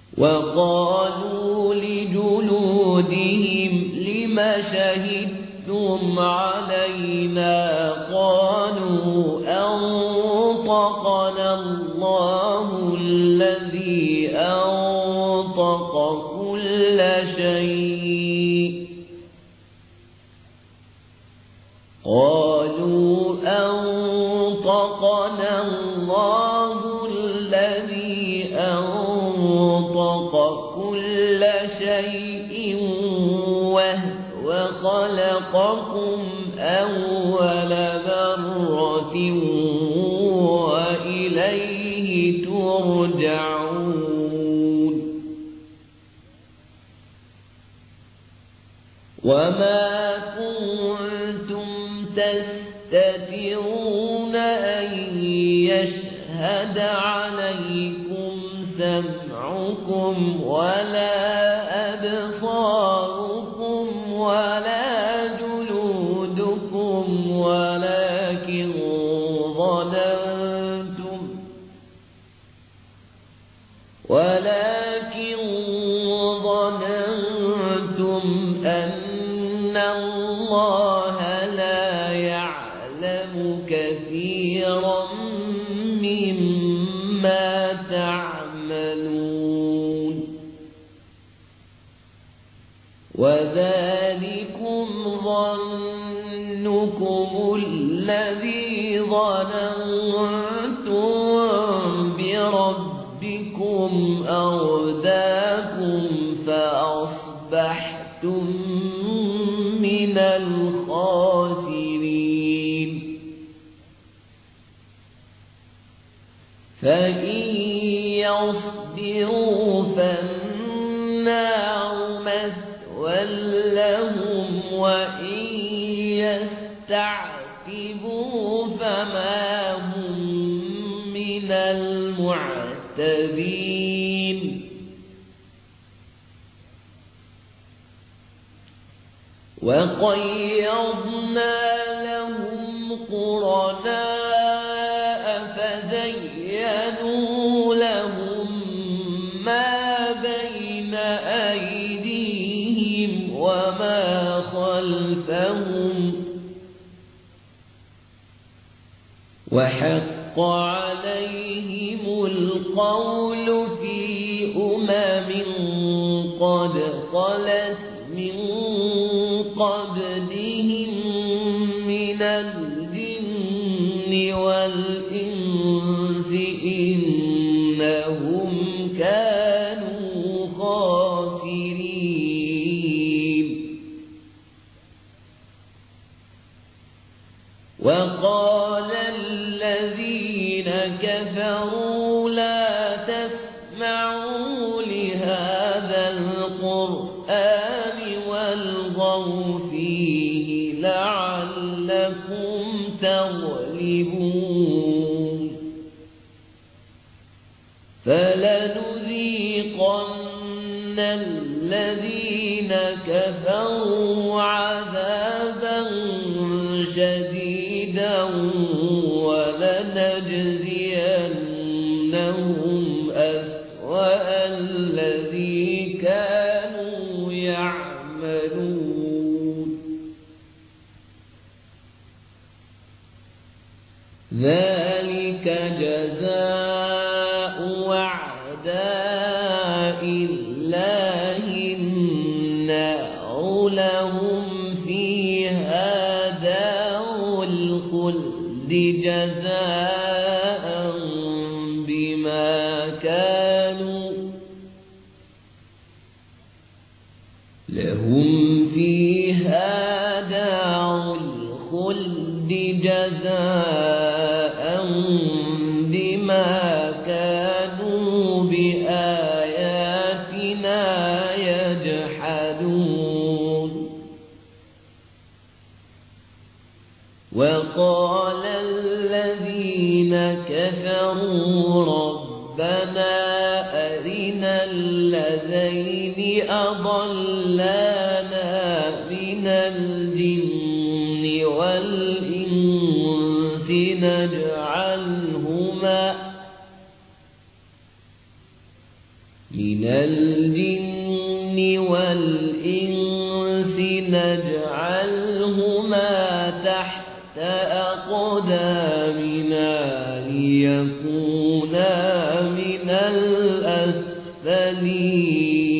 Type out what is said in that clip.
وقالوا لجلودهم لم شهدتم علينا قالوا أنطقنا الله الذي أنطق كل شيء وهو خلقكم أول مرة وإليه ترجعون وما كنتم تستترون أن يشهد عليكم سمعكم ولا أبصاركم ولا جلودكم ولكن ظننتم أن الله لا يعلم كثيرا مما تعملون وذلكم ظنكم الذي ظننتم بربكم أرداكم فأصبحتم من الخاسرين فإن يصبروا فالنار مثوى لهم وإن يستعتبوا فما هم من المعتبين وقيضنا لهم قرناء فزينوا لهم ما بين أيديهم وما خلفهم وحق عليهم القول في قد خلت من قبلهم من الجن والإنس إنهم كانوا خاسرين وقال الذين كفروا لا تسمعوا لهذا القرآن والغوا فيه لعلكم تغلبون فلنذيقن الذين كفروا عذابا شديدا ولنجزينهم أسوأ الذي كانوا يعملون ذلك جزاء أعداء الله النار لهم فيها دار الخلد جزاء بما كانوا لهم فيها دار الخلد جزاء بما كانوا بآياتنا يجحدون وقال الذين كفروا ربنا أرنا الذين أضلانا من الجن والإنس من الجن والإنس نجعلهما تحت أقدامنا ليكونا من الأسفلين